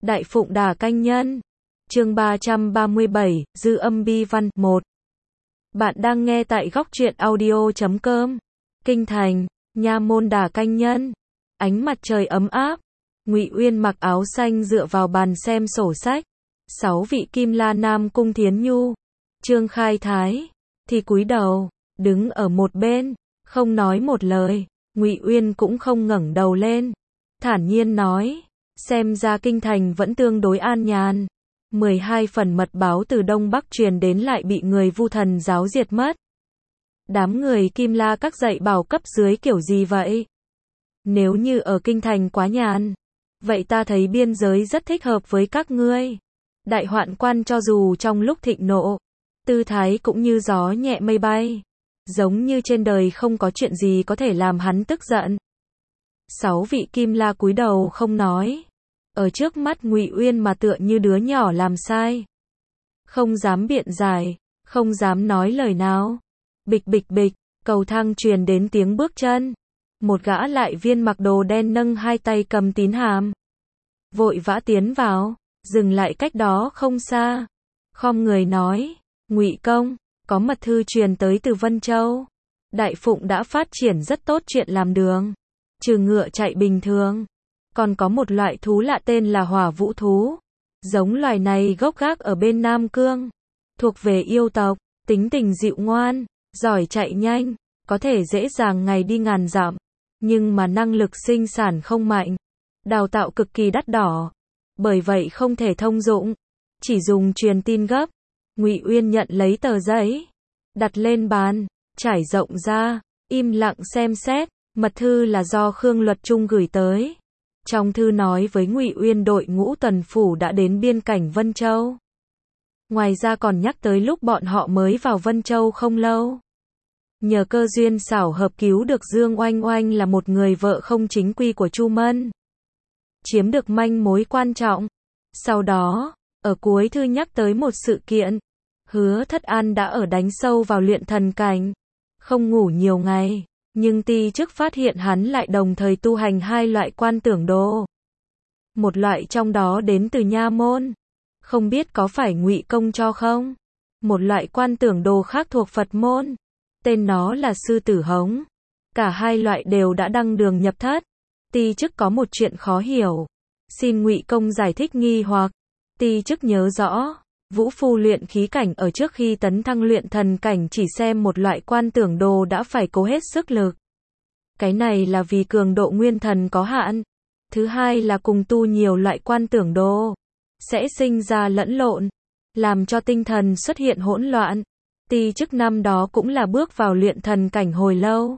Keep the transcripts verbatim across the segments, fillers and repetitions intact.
Đại Phụng Đà Canh Nhân. Chương ba trăm ba mươi bảy, Dư âm bi văn. một. Bạn đang nghe tại góc truyện audio chấm com. Kinh thành, nha môn Đà Canh Nhân. Ánh mặt trời ấm áp. Ngụy Uyên mặc áo xanh dựa vào bàn xem sổ sách. Sáu vị Kim La Nam Cung Thiến Nhu, Trương Khai Thái thì cúi đầu, đứng ở một bên, không nói một lời. Ngụy Uyên cũng không ngẩng đầu lên, thản nhiên nói, xem ra kinh thành vẫn tương đối an nhàn. mười hai phần mật báo từ Đông Bắc truyền đến lại bị người Vu Thần giáo diệt mất. Đám người Kim La các dạy bảo cấp dưới kiểu gì vậy? Nếu như ở kinh thành quá nhàn, vậy ta thấy biên giới rất thích hợp với các ngươi. Đại hoạn quan cho dù trong lúc thịnh nộ, tư thái cũng như gió nhẹ mây bay, giống như trên đời không có chuyện gì có thể làm hắn tức giận. Sáu vị Kim La cúi đầu không nói, ở trước mắt Ngụy Uyên mà tựa như đứa nhỏ làm sai, không dám biện giải, không dám nói lời nào. Bịch bịch bịch, cầu thang truyền đến tiếng bước chân. Một gã lại viên mặc đồ đen nâng hai tay cầm tín hàm, vội vã tiến vào, dừng lại cách đó không xa, khom người nói, Ngụy công, có mật thư truyền tới từ Vân Châu. Đại Phụng đã phát triển rất tốt chuyện làm đường, trừ ngựa chạy bình thường, còn có một loại thú lạ tên là hỏa vũ thú. Giống loài này gốc gác ở bên Nam Cương, thuộc về yêu tộc, tính tình dịu ngoan, giỏi chạy nhanh, có thể dễ dàng ngày đi ngàn dặm, nhưng mà năng lực sinh sản không mạnh, đào tạo cực kỳ đắt đỏ, bởi vậy không thể thông dụng, chỉ dùng truyền tin gấp. Ngụy Uyên nhận lấy tờ giấy, đặt lên bàn, trải rộng ra, im lặng xem xét. Mật thư là do Khương Luật Trung gửi tới. Trong thư nói với Ngụy Uyên đội ngũ tuần phủ đã đến biên cảnh Vân Châu. Ngoài ra còn nhắc tới lúc bọn họ mới vào Vân Châu không lâu, nhờ cơ duyên xảo hợp cứu được Dương Oanh Oanh là một người vợ không chính quy của Chu Mân, chiếm được manh mối quan trọng. Sau đó, ở cuối thư nhắc tới một sự kiện, Hứa Thất An đã ở đánh sâu vào luyện thần cảnh, không ngủ nhiều ngày, nhưng ti chức phát hiện hắn lại đồng thời tu hành hai loại quan tưởng đồ. Một loại trong đó đến từ nha môn, không biết có phải Ngụy công cho không? Một loại quan tưởng đồ khác thuộc Phật môn, tên nó là Sư Tử Hống. Cả hai loại đều đã đăng đường nhập thất. Ti chức có một chuyện khó hiểu, xin Ngụy công giải thích nghi hoặc. Ti chức nhớ rõ, Vũ Phu luyện khí cảnh ở trước khi tấn thăng luyện thần cảnh chỉ xem một loại quan tưởng đồ đã phải cố hết sức lực. Cái này là vì cường độ nguyên thần có hạn. Thứ hai là cùng tu nhiều loại quan tưởng đồ, sẽ sinh ra lẫn lộn, làm cho tinh thần xuất hiện hỗn loạn. Ti chức năm đó cũng là bước vào luyện thần cảnh hồi lâu,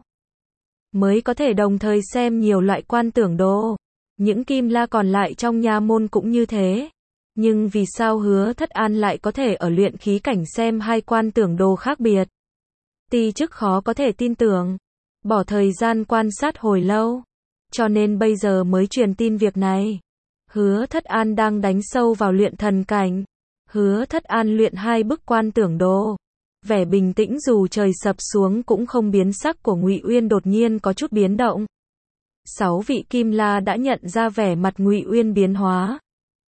mới có thể đồng thời xem nhiều loại quan tưởng đồ. Những Kim La còn lại trong nha môn cũng như thế. Nhưng vì sao Hứa Thất An lại có thể ở luyện khí cảnh xem hai quan tưởng đồ khác biệt? Ti chức khó có thể tin tưởng, bỏ thời gian quan sát hồi lâu, cho nên bây giờ mới truyền tin việc này. Hứa Thất An đang đánh sâu vào luyện thần cảnh. Hứa Thất An luyện hai bức quan tưởng đồ. Vẻ bình tĩnh dù trời sập xuống cũng không biến sắc của Ngụy Uyên đột nhiên có chút biến động. Sáu vị Kim La đã nhận ra vẻ mặt Ngụy Uyên biến hóa,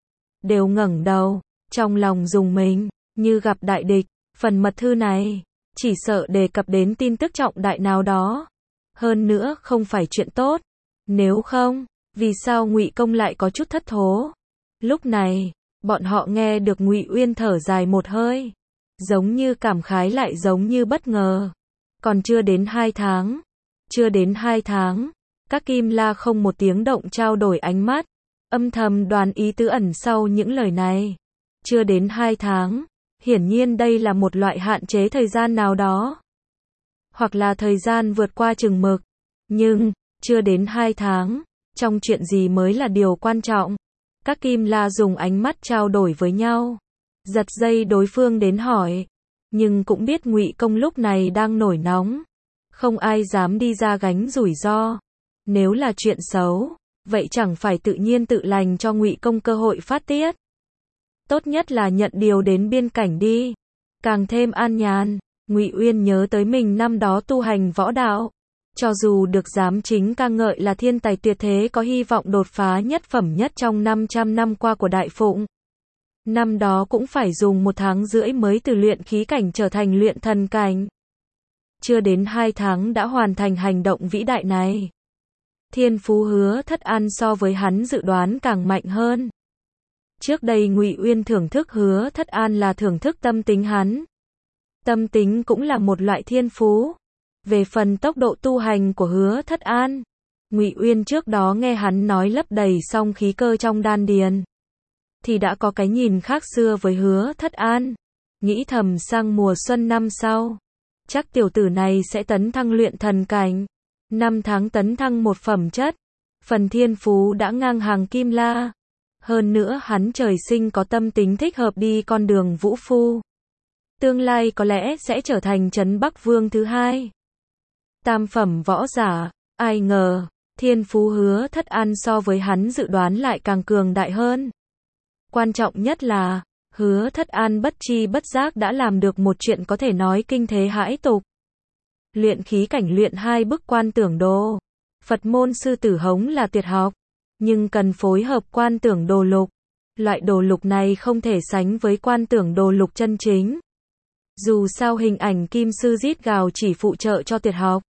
đều ngẩng đầu, trong lòng rùng mình, như gặp đại địch. Phần mật thư này, chỉ sợ đề cập đến tin tức trọng đại nào đó. Hơn nữa không phải chuyện tốt. Nếu không, vì sao Ngụy công lại có chút thất thố? Lúc này, bọn họ nghe được Ngụy Uyên thở dài một hơi, giống như cảm khái lại giống như bất ngờ. Còn chưa đến hai tháng, chưa đến hai tháng, các Kim La không một tiếng động trao đổi ánh mắt, âm thầm đoán ý tứ ẩn sau những lời này. Chưa đến hai tháng, hiển nhiên đây là một loại hạn chế thời gian nào đó, hoặc là thời gian vượt qua chừng mực. Nhưng, chưa đến hai tháng, trong chuyện gì mới là điều quan trọng? Các Kim La dùng ánh mắt trao đổi với nhau, giật dây đối phương đến hỏi, nhưng cũng biết Ngụy công lúc này đang nổi nóng, không ai dám đi ra gánh rủi ro. Nếu là chuyện xấu, vậy chẳng phải tự nhiên tự lành cho Ngụy công cơ hội phát tiết. Tốt nhất là nhận điều đến biên cảnh đi, càng thêm an nhàn. Ngụy Uyên nhớ tới mình năm đó tu hành võ đạo, Cho dù được giám chính ca ngợi là thiên tài tuyệt thế có hy vọng đột phá nhất phẩm nhất trong năm trăm năm qua của Đại Phụng. Năm đó cũng phải dùng một tháng rưỡi mới từ luyện khí cảnh trở thành luyện thần cảnh. Chưa đến hai tháng đã hoàn thành hành động vĩ đại này. Thiên phú Hứa Thất An so với hắn dự đoán càng mạnh hơn. Trước đây Ngụy Uyên thưởng thức Hứa Thất An là thưởng thức tâm tính hắn. Tâm tính cũng là một loại thiên phú. Về phần tốc độ tu hành của Hứa Thất An, Ngụy Uyên trước đó nghe hắn nói lấp đầy xong khí cơ trong đan điền, thì đã có cái nhìn khác xưa với Hứa Thất An. Nghĩ thầm sang mùa xuân năm sau, chắc tiểu tử này sẽ tấn thăng luyện thần cảnh. Năm tháng tấn thăng một phẩm chất, phần thiên phú đã ngang hàng Kim La. Hơn nữa hắn trời sinh có tâm tính thích hợp đi con đường vũ phu. Tương lai có lẽ sẽ trở thành Trấn Bắc Vương thứ hai. Tam phẩm võ giả, ai ngờ, thiên phú Hứa Thất An so với hắn dự đoán lại càng cường đại hơn. Quan trọng nhất là, Hứa Thất An bất chi bất giác đã làm được một chuyện có thể nói kinh thế hãi tục. Luyện khí cảnh luyện hai bức Quan Tưởng Đồ. Phật môn sư tử hống là tuyệt học, nhưng cần phối hợp Quan Tưởng Đồ lục. Loại đồ lục này không thể sánh với Quan Tưởng Đồ lục chân chính. Dù sao hình ảnh kim sư rít gào chỉ phụ trợ cho tuyệt học.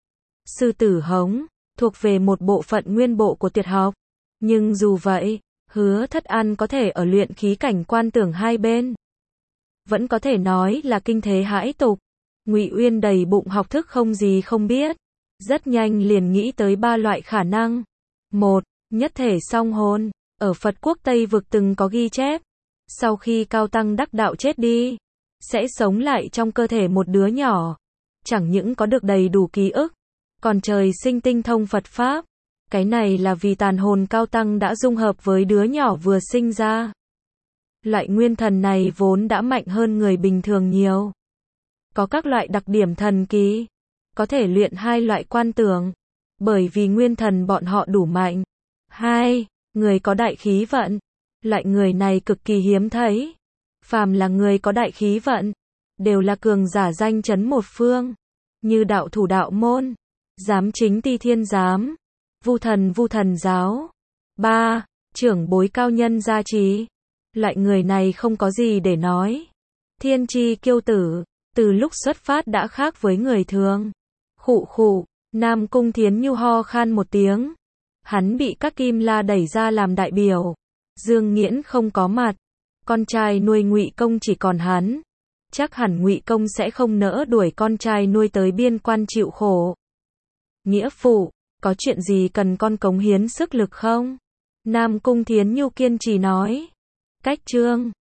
Sư tử hống thuộc về một bộ phận nguyên bộ của tuyệt học, nhưng dù vậy, Hứa Thất An có thể ở luyện khí cảnh quan tưởng hai bên, vẫn có thể nói là kinh thế hãi tục. Ngụy Uyên đầy bụng học thức không gì không biết, rất nhanh liền nghĩ tới ba loại khả năng. Một, nhất thể song hồn. Ở Phật quốc Tây vực từng có ghi chép, sau khi cao tăng đắc đạo chết đi, sẽ sống lại trong cơ thể một đứa nhỏ, chẳng những có được đầy đủ ký ức, còn trời sinh tinh thông Phật pháp. Cái này là vì tàn hồn cao tăng đã dung hợp với đứa nhỏ vừa sinh ra. Loại nguyên thần này vốn đã mạnh hơn người bình thường nhiều, có các loại đặc điểm thần kỳ, có thể luyện hai loại quan tưởng, bởi vì nguyên thần bọn họ đủ mạnh. Hai, người có đại khí vận. Loại người này cực kỳ hiếm thấy. Phàm là người có đại khí vận, đều là cường giả danh chấn một phương, như đạo thủ đạo môn, giám chính Ti Thiên giám, Vu thần Vu thần giáo. Ba, trưởng bối cao nhân gia trì. Loại người này không có gì để nói. Thiên chi kiêu tử, từ lúc xuất phát đã khác với người thường. Khụ khụ, Nam Cung Thiến Nhu ho khan một tiếng. Hắn bị các Kim La đẩy ra làm đại biểu. Dương Nghiễn không có mặt, con trai nuôi Ngụy Công chỉ còn hắn. Chắc hẳn Ngụy Công sẽ không nỡ đuổi con trai nuôi tới biên quan chịu khổ. Nghĩa phụ, có chuyện gì cần con cống hiến sức lực không? Nam Cung Thiến Nhu kiên trì nói. Cách chương